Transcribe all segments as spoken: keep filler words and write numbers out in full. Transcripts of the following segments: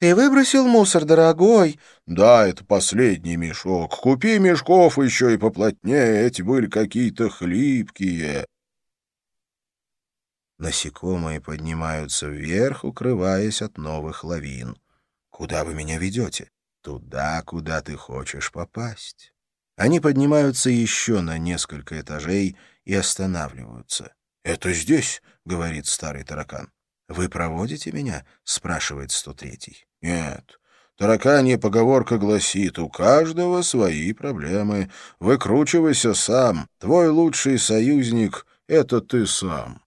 «Ты выбросил мусор, дорогой?» «Да, это последний мешок. Купи мешков еще и поплотнее, эти были какие-то хлипкие». Насекомые поднимаются вверх, укрываясь от новых лавин. «Куда вы меня ведете?» «Туда, куда ты хочешь попасть». Они поднимаются еще на несколько этажей и останавливаются. «Это здесь», — говорит старый таракан. «Вы проводите меня?» — спрашивает сто третий. «Нет. Тараканья поговорка гласит, у каждого свои проблемы. Выкручивайся сам. Твой лучший союзник — это ты сам».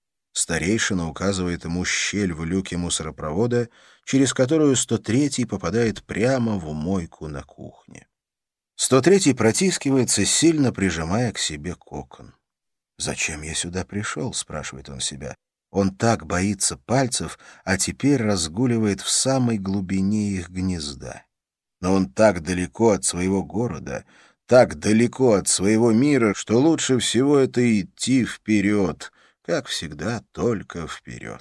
Старейшина указывает ему щель в люке мусоропровода, через которую сто третий попадает прямо в мойку на кухне. сто третий протискивается, сильно прижимая к себе кокон. «Зачем я сюда пришел?» — спрашивает он себя. Он так боится пальцев, а теперь разгуливает в самой глубине их гнезда. Но он так далеко от своего города, так далеко от своего мира, что лучше всего это идти вперед, как всегда, только вперед.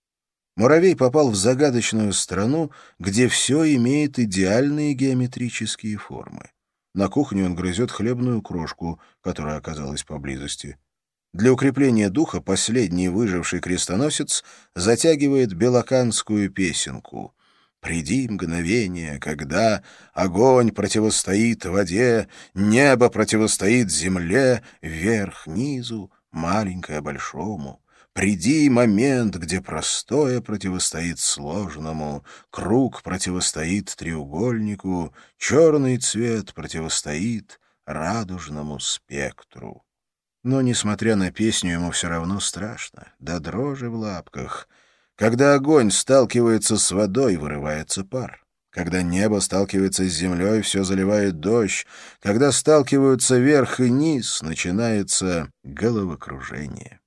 Муравей попал в загадочную страну, где все имеет идеальные геометрические формы. На кухне он грызет хлебную крошку, которая оказалась поблизости. Для укрепления духа последний выживший крестоносец затягивает белоканскую песенку. «Приди мгновение, когда огонь противостоит воде, небо противостоит земле, вверх низу, маленькое большому. Приди момент, где простое противостоит сложному, круг противостоит треугольнику, черный цвет противостоит радужному спектру». Но, несмотря на песню, ему все равно страшно, до дрожи в лапках. Когда огонь сталкивается с водой, вырывается пар. Когда небо сталкивается с землей, все заливает дождь. Когда сталкиваются верх и низ, начинается головокружение.